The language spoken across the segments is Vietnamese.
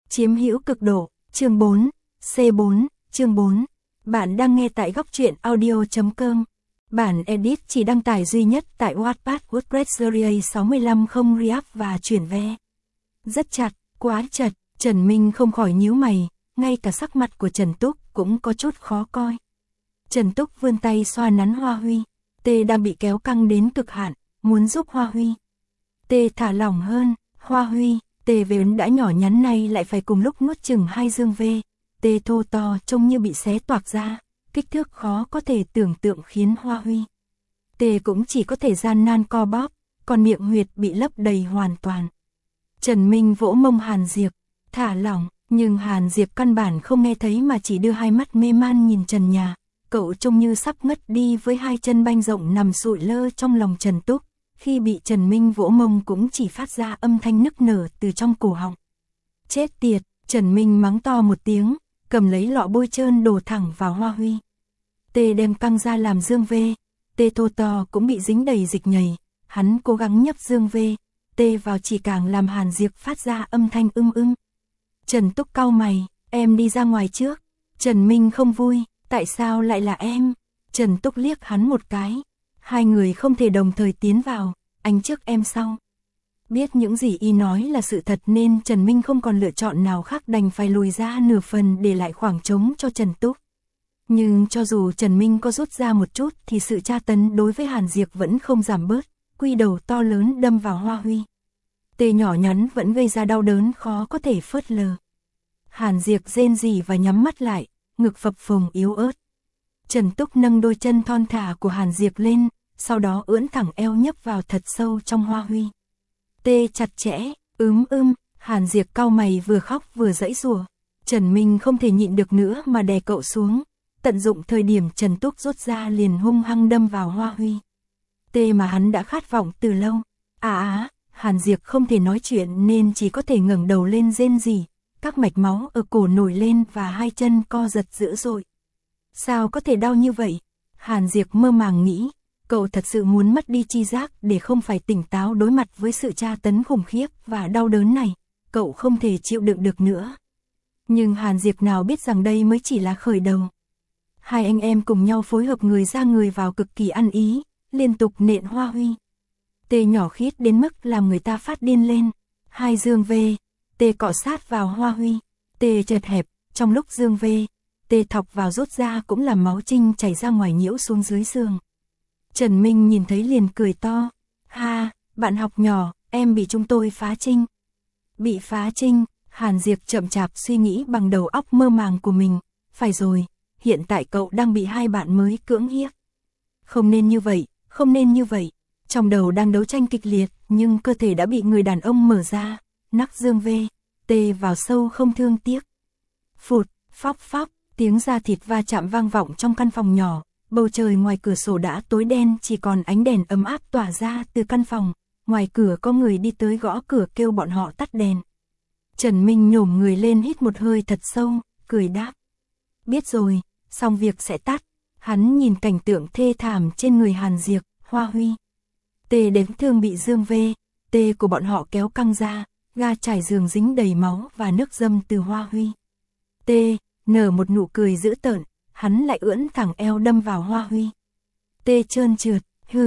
Chiếm hữu cực độ, chương 4, C4, chương 4. Bạn đang nghe tại góc truyện audio.com. Bản edit chỉ đăng tải duy nhất tại Wattpad WordPress Series 65 không React và chuyển ve. Rất chặt, quá chật, Trần Minh không khỏi nhíu mày, ngay cả sắc mặt của Trần Túc cũng có chút khó coi. Trần Túc vươn tay xoa nắn Hoa Huy. Tê đang bị kéo căng đến cực hạn, muốn giúp Hoa Huy. Tê thả lỏng hơn, Hoa Huy. Tê vốn đã nhỏ nhắn này lại phải cùng lúc nuốt chừng hai dương ve. Tê thô to trông như bị xé toạc ra, kích thước khó có thể tưởng tượng khiến Hoa Huy. Tê cũng chỉ có thể gian nan co bóp, còn miệng huyệt bị lấp đầy hoàn toàn. Trần Minh vỗ mông Hàn Diệp, thả lỏng, nhưng Hàn Diệp căn bản không nghe thấy mà chỉ đưa hai mắt mê man nhìn trần nhà. Cậu trông như sắp ngất đi với hai chân banh rộng nằm sụi lơ trong lòng Trần Túc. Khi bị Trần Minh vỗ mông cũng chỉ phát ra âm thanh nức nở từ trong cổ họng. Chết tiệt, Trần Minh mắng to một tiếng, cầm lấy lọ bôi trơn đổ thẳng vào Hoa Huy. Tê đem căng ra làm dương ve, Tê thô to cũng bị dính đầy dịch nhầy, hắn cố gắng nhấp dương ve, Tê vào chỉ càng làm Hàn Diệp phát ra âm thanh ưng. Trần Túc cau mày, em đi ra ngoài trước. Trần Minh không vui, tại sao lại là em? Trần Túc liếc hắn một cái. Hai người không thể đồng thời tiến vào, anh trước em sau. Biết những gì y nói là sự thật nên Trần Minh không còn lựa chọn nào khác đành phải lùi ra nửa phần để lại khoảng trống cho Trần Túc. Nhưng cho dù Trần Minh có rút ra một chút thì sự tra tấn đối với Hàn Diệp vẫn không giảm bớt, quy đầu to lớn đâm vào Hoa Huy. Tê nhỏ nhắn vẫn gây ra đau đớn khó có thể phớt lờ. Hàn Diệp rên rỉ và nhắm mắt lại, ngực phập phồng yếu ớt. Trần Túc nâng đôi chân thon thả của Hàn Diệp lên, sau đó ưỡn thẳng eo nhấp vào thật sâu trong Hoa Huy. Tê chặt chẽ, Hàn Diệp cau mày vừa khóc vừa giãy giụa. Trần Minh không thể nhịn được nữa mà đè cậu xuống, tận dụng thời điểm Trần Túc rút ra liền hung hăng đâm vào Hoa Huy. Tê mà hắn đã khát vọng từ lâu. Hàn Diệp không thể nói chuyện nên chỉ có thể ngẩng đầu lên rên rỉ, các mạch máu ở cổ nổi lên và hai chân co giật dữ dội. Sao có thể đau như vậy? Hàn Diệp mơ màng nghĩ. Cậu thật sự muốn mất đi tri giác để không phải tỉnh táo đối mặt với sự tra tấn khủng khiếp và đau đớn này. Cậu không thể chịu đựng được nữa. Nhưng Hàn Diệp nào biết rằng đây mới chỉ là khởi đầu. Hai anh em cùng nhau phối hợp người ra người vào cực kỳ ăn ý, liên tục nện Hoa Huy. Tê nhỏ khít đến mức làm người ta phát điên lên. Hai dương ve, Tê cọ sát vào Hoa Huy. Tê chật hẹp, trong lúc dương ve, Tê thọc vào rút ra cũng làm máu trinh chảy ra ngoài nhiễu xuống dưới xương. Trần Minh nhìn thấy liền cười to. Ha, bạn học nhỏ, em bị chúng tôi phá trinh. Bị phá trinh, Hàn Diệp chậm chạp suy nghĩ bằng đầu óc mơ màng của mình. Phải rồi, hiện tại cậu đang bị hai bạn mới cưỡng hiếp. Không nên như vậy. Trong đầu đang đấu tranh kịch liệt, nhưng cơ thể đã bị người đàn ông mở ra, nắc dương ve, Tê vào sâu không thương tiếc. Phụt, phóc, tiếng da thịt va chạm vang vọng trong căn phòng nhỏ. Bầu trời ngoài cửa sổ đã tối đen, chỉ còn ánh đèn ấm áp tỏa ra từ căn phòng. Ngoài cửa có người đi tới gõ cửa kêu bọn họ tắt đèn. Trần Minh nhổm người lên hít một hơi thật sâu, cười đáp. Biết rồi, xong việc sẽ tắt. Hắn nhìn cảnh tượng thê thảm trên người Hàn Diệp, Hoa Huy. Tê đến thương bị dương ve, Tê của bọn họ kéo căng ra, ga trải giường dính đầy máu và nước dâm từ Hoa Huy. Tê nở một nụ cười dữ tợn. Hắn lại ưỡn thẳng eo đâm vào Hoa Huy. Tê trơn trượt,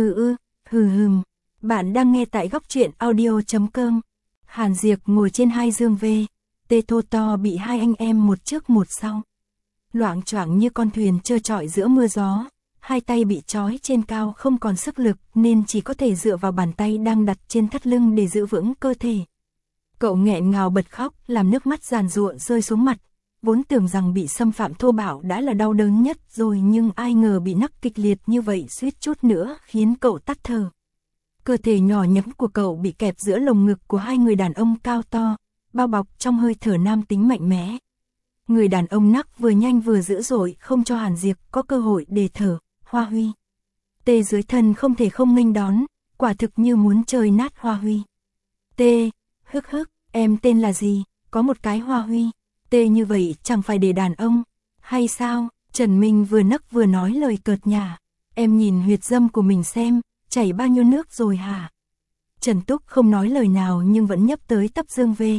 hừ. Bạn đang nghe tại góc truyện audio.com. Hàn Diệp ngồi trên hai dương ve, Tê thô to bị hai anh em một trước một sau. Loạng choạng như con thuyền trơ trọi giữa mưa gió, hai tay bị trói trên cao không còn sức lực nên chỉ có thể dựa vào bàn tay đang đặt trên thắt lưng để giữ vững cơ thể. Cậu nghẹn ngào bật khóc, làm nước mắt giàn giụa rơi xuống mặt. Vốn tưởng rằng bị xâm phạm thô bạo đã là đau đớn nhất rồi nhưng ai ngờ bị nắc kịch liệt như vậy suýt chút nữa khiến cậu tắt thở. Cơ thể nhỏ nhắn của cậu bị kẹp giữa lồng ngực của hai người đàn ông cao to, bao bọc trong hơi thở nam tính mạnh mẽ. Người đàn ông nắc vừa nhanh vừa dữ dội không cho Hàn Diệp có cơ hội để thở. Hoa Huy. Tê dưới thân không thể không nghênh đón, quả thực như muốn chơi nát Hoa Huy. Tê, em tên là gì? Có một cái Hoa Huy. Tê như vậy chẳng phải để đàn ông, hay sao? Trần Minh vừa nấc vừa nói lời cợt nhả. Em nhìn huyệt dâm của mình xem, chảy bao nhiêu nước rồi hả? Trần Túc không nói lời nào nhưng vẫn nhấp tới tấp dương ve.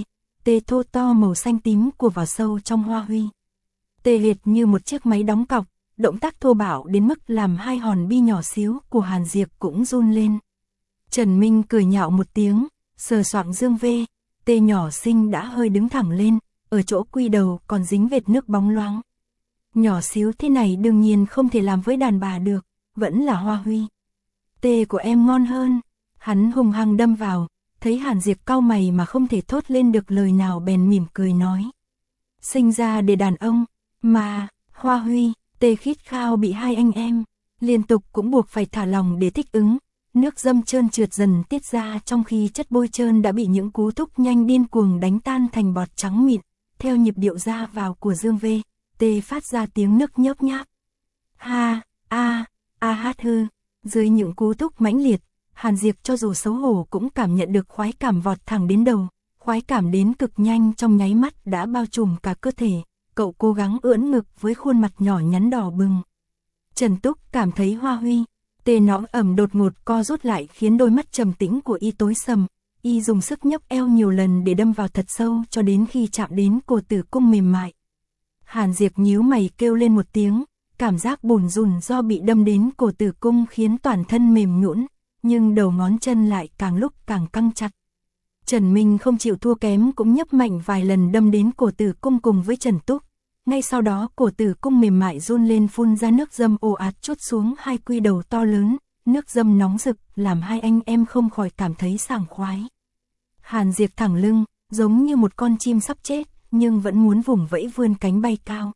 tê thô to màu xanh tím của vào sâu trong Hoa Huy. Tê liệt như một chiếc máy đóng cọc, động tác thô bạo đến mức làm hai hòn bi nhỏ xíu của Hàn Diệp cũng run lên. Trần Minh cười nhạo một tiếng, sờ soạng dương vê, tê nhỏ xinh đã hơi đứng thẳng lên, ở chỗ quy đầu còn dính vệt nước bóng loáng. Nhỏ xíu thế này đương nhiên không thể làm với đàn bà được, vẫn là Hoa Huy. Tê của em ngon hơn. Hắn hung hăng đâm vào, thấy Hàn Diệp cau mày mà không thể thốt lên được lời nào bèn mỉm cười nói. Sinh ra để đàn ông, mà, Hoa Huy, tê khít khao bị hai anh em, liên tục cũng buộc phải thả lòng để thích ứng. Nước dâm trơn trượt dần tiết ra trong khi chất bôi trơn đã bị những cú thúc nhanh điên cuồng đánh tan thành bọt trắng mịn, theo nhịp điệu ra vào của dương vê, tê phát ra tiếng nức nhớp nháp. Ha, hát hư, dưới những cú thúc mãnh liệt, Hàn Diệp cho dù xấu hổ cũng cảm nhận được khoái cảm vọt thẳng đến đầu, khoái cảm đến cực nhanh trong nháy mắt đã bao trùm cả cơ thể, cậu cố gắng ưỡn ngực với khuôn mặt nhỏ nhắn đỏ bừng. Trần Túc cảm thấy Hoa Huy, tê nõm ẩm đột ngột co rút lại khiến đôi mắt trầm tĩnh của y tối sầm, y dùng sức nhấc eo nhiều lần để đâm vào thật sâu cho đến khi chạm đến cổ tử cung mềm mại. Hàn Diệp nhíu mày kêu lên một tiếng, cảm giác bủn rủn do bị đâm đến cổ tử cung khiến toàn thân mềm nhũn, nhưng đầu ngón chân lại càng lúc càng căng chặt. Trần Minh không chịu thua kém cũng nhấp mạnh vài lần đâm đến cổ tử cung cùng với Trần Túc. Ngay sau đó cổ tử cung mềm mại run lên phun ra nước dâm ồ ạt trút xuống hai quy đầu to lớn, nước dâm nóng rực làm hai anh em không khỏi cảm thấy sảng khoái. Hàn Diệp thẳng lưng, giống như một con chim sắp chết, nhưng vẫn muốn vùng vẫy vươn cánh bay cao.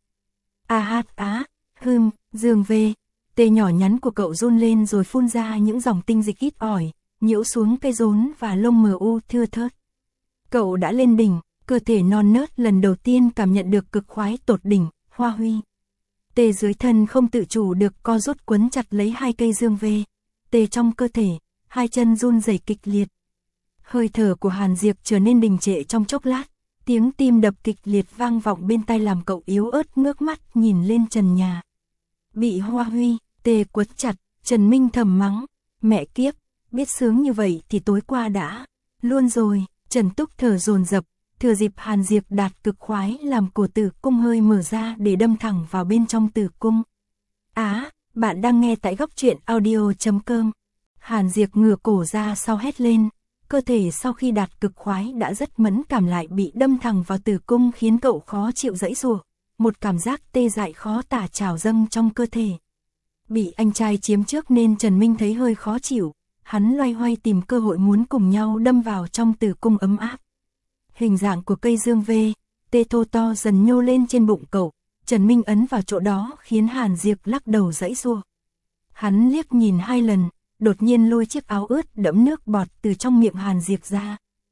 Dương vê, tê nhỏ nhắn của cậu run lên rồi phun ra những dòng tinh dịch ít ỏi, nhiễu xuống cây rốn và lông mờ u thưa thớt. Cậu đã lên đỉnh, cơ thể non nớt lần đầu tiên cảm nhận được cực khoái tột đỉnh, Hoa Huy. Tê dưới thân không tự chủ được co rút quấn chặt lấy hai cây dương vê, tê trong cơ thể, hai chân run rẩy kịch liệt. Hơi thở của Hàn Diệp trở nên đình trệ trong chốc lát, tiếng tim đập kịch liệt vang vọng bên tai làm cậu yếu ớt ngước mắt nhìn lên trần nhà. Bị Hoa Huy, tê quấn chặt, Trần Minh thầm mắng, mẹ kiếp, biết sướng như vậy thì tối qua đã, luôn rồi. Trần Túc thở dồn dập, thừa dịp Hàn Diệp đạt cực khoái làm cổ tử cung hơi mở ra để đâm thẳng vào bên trong tử cung. Bạn đang nghe tại góc truyện audio.com. Hàn Diệp ngửa cổ ra sau hét lên, cơ thể sau khi đạt cực khoái đã rất mẫn cảm lại bị đâm thẳng vào tử cung khiến cậu khó chịu giãy giụa, một cảm giác tê dại khó tả trào dâng trong cơ thể. Bị anh trai chiếm trước nên Trần Minh thấy hơi khó chịu, hắn loay hoay tìm cơ hội muốn cùng nhau đâm vào trong tử cung ấm áp. Hình dạng của cây dương vê, tê thô to dần nhô lên trên bụng cậu, Trần Minh ấn vào chỗ đó khiến Hàn Diệp lắc đầu giãy giụa. Hắn liếc nhìn hai lần, đột nhiên lôi chiếc áo ướt đẫm nước bọt từ trong miệng Hàn Diệp ra.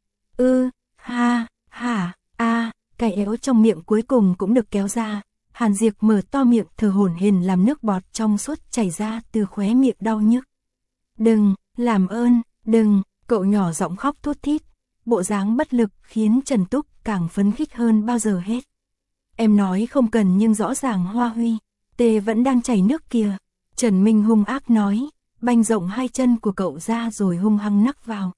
Cái éo trong miệng cuối cùng cũng được kéo ra, Hàn Diệp mở to miệng thở hổn hển làm nước bọt trong suốt chảy ra từ khóe miệng đau nhức. Đừng, làm ơn, đừng, cậu nhỏ giọng khóc thút thít, bộ dáng bất lực khiến Trần Túc càng phấn khích hơn bao giờ hết. Em nói không cần nhưng rõ ràng Hoa Huy, tê vẫn đang chảy nước kìa. Trần Minh hung ác nói, banh rộng hai chân của cậu ra rồi hung hăng nắc vào.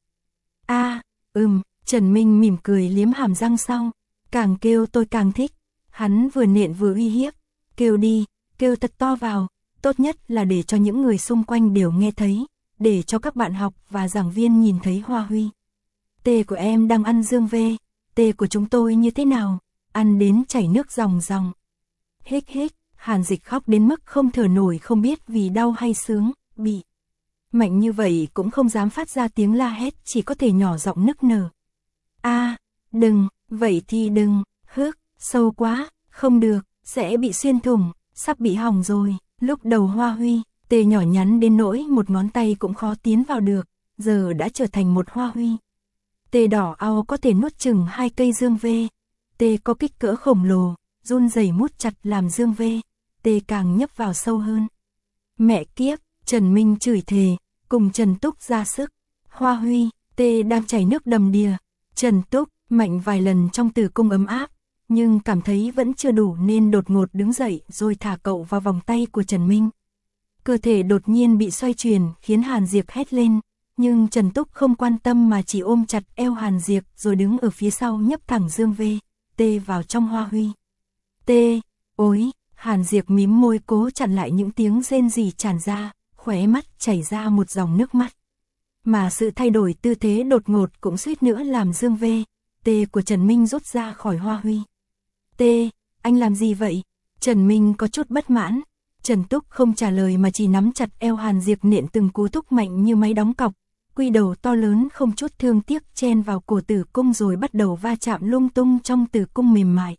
Trần Minh mỉm cười liếm hàm răng sau, càng kêu tôi càng thích. Hắn vừa nện vừa uy hiếp, kêu đi, kêu thật to vào, tốt nhất là để cho những người xung quanh đều nghe thấy, để cho các bạn học và giảng viên nhìn thấy Hoa Huy. Tê của em đang ăn dương vê, tê của chúng tôi như thế nào, ăn đến chảy nước ròng ròng. Hích, Hàn Dịch khóc đến mức không thở nổi, không biết vì đau hay sướng, bị mạnh như vậy cũng không dám phát ra tiếng la hét, chỉ có thể nhỏ giọng nức nở. Đừng, vậy thì đừng, sâu quá, không được, sẽ bị xuyên thủng, sắp bị hỏng rồi. Lúc đầu Hoa Huy, tê nhỏ nhắn đến nỗi một ngón tay cũng khó tiến vào được, giờ đã trở thành một Hoa Huy. Tê đỏ ao có thể nuốt chừng hai cây dương vê, tê có kích cỡ khổng lồ, run rẩy mút chặt làm dương vê, tê càng nhấp vào sâu hơn. Mẹ kiếp, Trần Minh chửi thề, cùng Trần Túc ra sức. Hoa Huy, tê đang chảy nước đầm đìa. Trần Túc mạnh vài lần trong tử cung ấm áp, nhưng cảm thấy vẫn chưa đủ nên đột ngột đứng dậy rồi thả cậu vào vòng tay của Trần Minh. Cơ thể đột nhiên bị xoay chuyển khiến Hàn Diệp hét lên, Nhưng Trần Túc không quan tâm mà chỉ ôm chặt eo Hàn Diệp rồi đứng ở phía sau nhấp thẳng Dương V.T vào trong Hoa Huy. T, ối, Hàn Diệp mím môi cố chặn lại những tiếng rên rỉ tràn ra, khóe mắt chảy ra một dòng nước mắt. Mà sự thay đổi tư thế đột ngột cũng suýt nữa làm Dương V.T của Trần Minh rút ra khỏi Hoa Huy. T, anh làm gì vậy? Trần Minh có chút bất mãn. Trần Túc không trả lời mà chỉ nắm chặt eo Hàn Diệp nện từng cú thúc mạnh như máy đóng cọc. Quy đầu to lớn không chút thương tiếc chen vào cổ tử cung rồi bắt đầu va chạm lung tung trong tử cung mềm mại.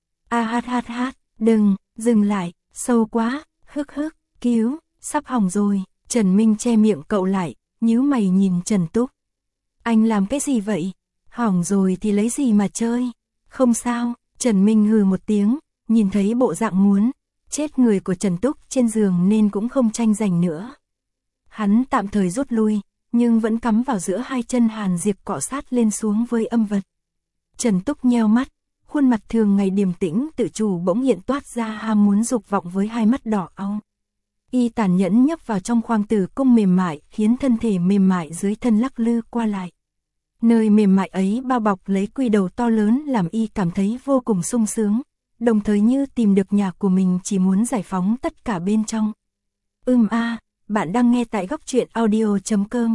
Đừng, dừng lại, sâu quá, cứu, sắp hỏng rồi. Trần Minh che miệng cậu lại, nhíu mày nhìn Trần Túc. Anh làm cái gì vậy? Hỏng rồi thì lấy gì mà chơi? Không sao, Trần Minh hừ một tiếng, nhìn thấy bộ dạng muốn chết người của Trần Túc trên giường nên cũng không tranh giành nữa. Hắn tạm thời rút lui, nhưng vẫn cắm vào giữa hai chân Hàn Diệp cọ sát lên xuống với âm vật. Trần Túc nheo mắt, khuôn mặt thường ngày điềm tĩnh tự chủ bỗng hiện toát ra ham muốn dục vọng với hai mắt đỏ au. Y tàn nhẫn nhấp vào trong khoang tử cung mềm mại, khiến thân thể mềm mại dưới thân lắc lư qua lại. Nơi mềm mại ấy bao bọc lấy quy đầu to lớn làm Y cảm thấy vô cùng sung sướng, đồng thời như tìm được nhà của mình, chỉ muốn giải phóng tất cả bên trong. Bạn đang nghe tại góc truyện audio.com.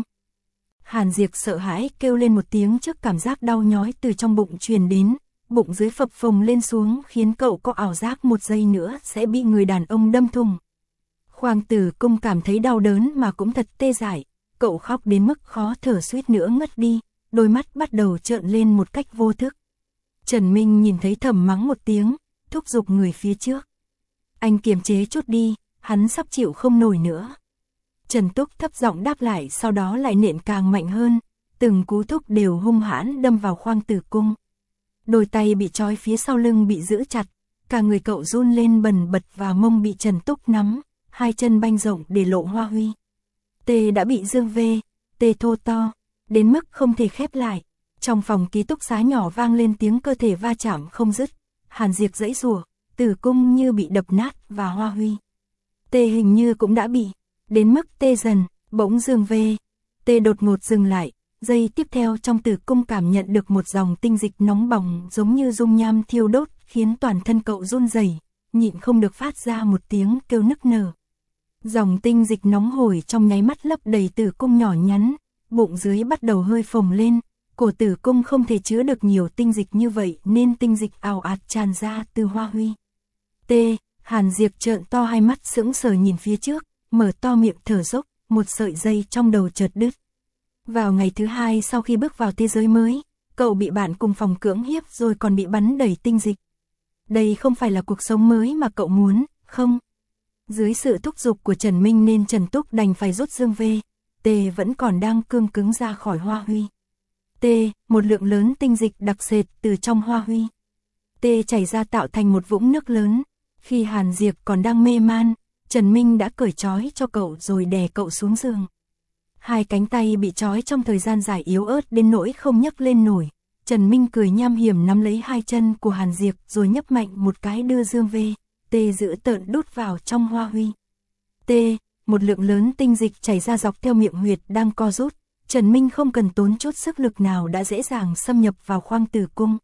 Hàn Diệp sợ hãi kêu lên một tiếng trước cảm giác đau nhói từ trong bụng truyền đến, bụng dưới phập phồng lên xuống khiến cậu có ảo giác một giây nữa sẽ bị người đàn ông đâm thủng. Khoang tử cung cảm thấy đau đớn mà cũng thật tê dại, cậu khóc đến mức khó thở suýt nữa ngất đi, đôi mắt bắt đầu trợn lên một cách vô thức. Trần Minh nhìn thấy thầm mắng một tiếng, thúc giục người phía trước. Anh kiềm chế chút đi, hắn sắp chịu không nổi nữa. Trần Túc thấp giọng đáp lại, sau đó lại nện càng mạnh hơn, từng cú thúc đều hung hãn đâm vào khoang tử cung. Đôi tay bị trói phía sau lưng bị giữ chặt, cả người cậu run lên bần bật và mông bị Trần Túc nắm, hai chân banh rộng để lộ Hoa Huy. T đã bị Dương V.T thô to, đến mức không thể khép lại. Trong phòng ký túc xá nhỏ vang lên tiếng cơ thể va chạm không dứt. Hàn Diệp giãy giụa, tử cung như bị đập nát và Hoa Huy. T hình như cũng đã bị, đến mức tê dần, bỗng Dương V.T đột ngột dừng lại. Giây tiếp theo trong tử cung cảm nhận được một dòng tinh dịch nóng bỏng giống như dung nham thiêu đốt, khiến toàn thân cậu run rẩy, nhịn không được phát ra một tiếng kêu nức nở. Dòng tinh dịch nóng hổi trong nháy mắt lấp đầy tử cung nhỏ nhắn, bụng dưới bắt đầu hơi phồng lên, cổ tử cung không thể chứa được nhiều tinh dịch như vậy nên tinh dịch ào ạt tràn ra từ Hoa Huy. T, Hàn Diệp trợn to hai mắt sững sờ nhìn phía trước, mở to miệng thở dốc, một sợi dây trong đầu chợt đứt. Vào ngày thứ hai sau khi bước vào thế giới mới, cậu bị bạn cùng phòng cưỡng hiếp rồi còn bị bắn đầy tinh dịch. Đây không phải là cuộc sống mới mà cậu muốn, không? Dưới sự thúc giục của Trần Minh nên Trần Túc đành phải rút Dương V.T vẫn còn đang cương cứng ra khỏi Hoa Huy. T, một lượng lớn tinh dịch đặc sệt từ trong Hoa Huy. T chảy ra tạo thành một vũng nước lớn. Khi Hàn Diệp còn đang mê man, Trần Minh đã cởi trói cho cậu rồi đè cậu xuống giường. Hai cánh tay bị trói trong thời gian dài yếu ớt đến nỗi không nhấc lên nổi. Trần Minh cười nham hiểm nắm lấy hai chân của Hàn Diệp rồi nhấp mạnh một cái đưa Dương V.T dữ tợn đút vào trong Hoa Huy. T, một lượng lớn tinh dịch chảy ra dọc theo miệng huyệt đang co rút. Trần Minh không cần tốn chút sức lực nào đã dễ dàng xâm nhập vào khoang tử cung.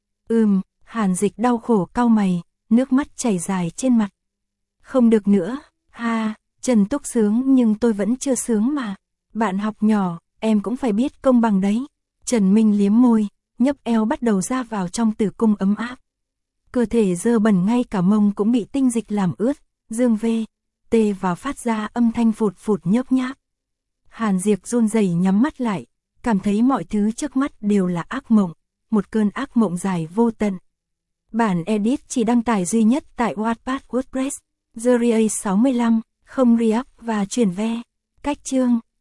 Hàn Dịch đau khổ cau mày, nước mắt chảy dài trên mặt. Không được nữa, Trần Túc sướng nhưng tôi vẫn chưa sướng mà. Bạn học nhỏ, em cũng phải biết công bằng đấy. Trần Minh liếm môi, nhấp eo bắt đầu ra vào trong tử cung ấm áp. Cơ thể dơ bẩn ngay cả mông cũng bị tinh dịch làm ướt, Dương V.T vào phát ra âm thanh phụt phụt nhớp nháp. Hàn Diệp run rẩy nhắm mắt lại, cảm thấy mọi thứ trước mắt đều là ác mộng, một cơn ác mộng dài vô tận. Bản edit chỉ đăng tải duy nhất tại Wattpad WordPress, Series 65, không re-up và chuyển ve. Cách chương